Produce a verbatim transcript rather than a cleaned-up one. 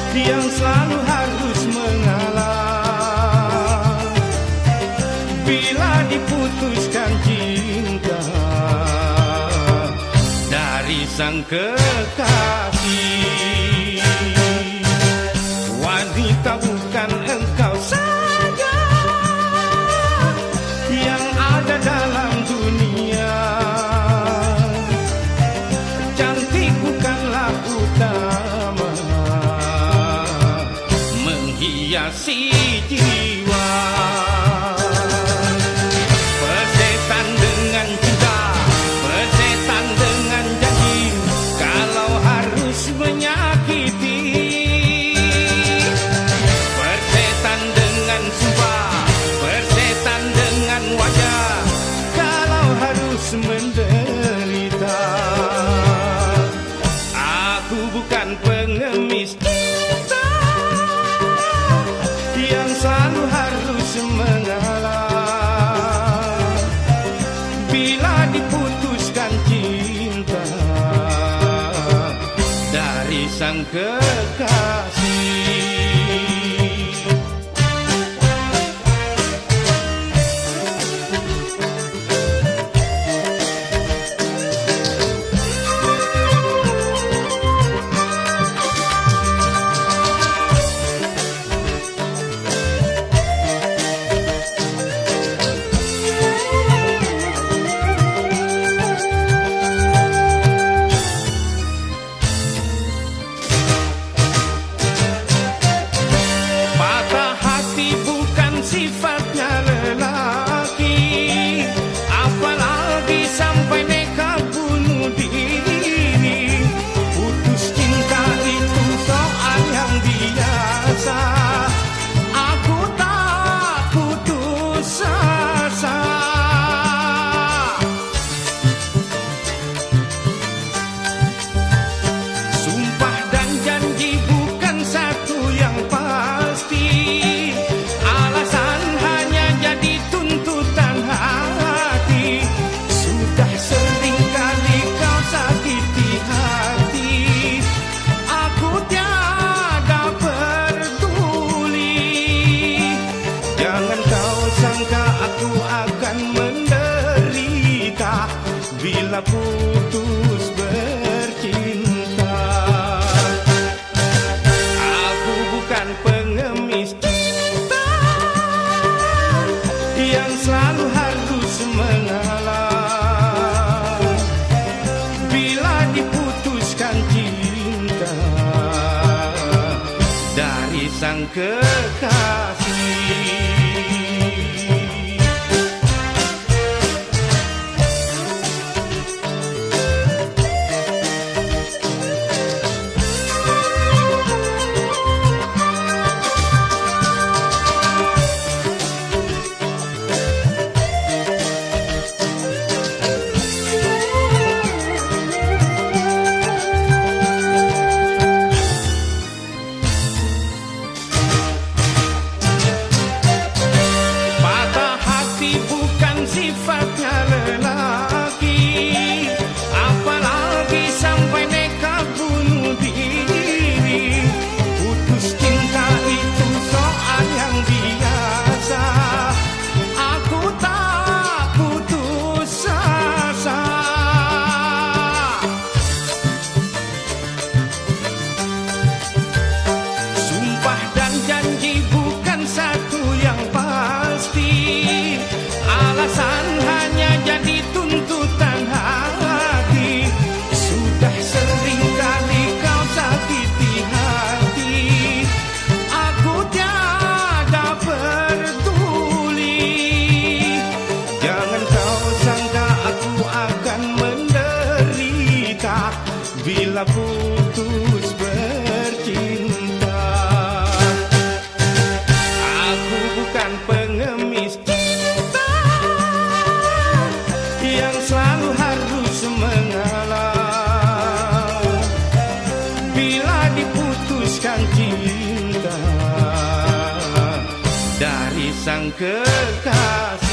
yang selalu harus mengalah bila diputuskan cinta dari sang kekasih. Wanita bukan engkau saja yang ada dalam dunia, cantik bukanlah utama menghiasi jiwa. Persetan dengan cinta, persetan dengan janji, kalau harus menyakiti. Persetan dengan sumpah, persetan dengan wajah, kalau harus menderita. Aku bukan pengemis cinta yang selalu harus mengalah bila diputuskan cinta dari sang kekasih. Sifatnya lelaki, apalagi sampai nekat bunuh diri. Putus cinta itu soal yang biasa, aku tak putus asa. Sumpah dan janji bukan satu yang pasti, aku akan menderita bila putus bercinta. Aku bukan pengemis cinta yang selalu harus mengalah bila diputuskan cinta dari sang kekasih. Sifatnya lelaki, apalagi sampai nekat bunuh diri. Putus cinta itu soal yang biasa, aku tak putus asa. Sumpah dan janji bukan satu yang pasti, alasan hanya jadi tuntutan hati. Sudah sering kali kau sakiti hati, aku tiada peduli. Jangan kau sangka aku akan menderita bila putus bercinta. Aku bukan pengemis yang selalu harus mengalah bila diputuskan cinta dari sang kekasih.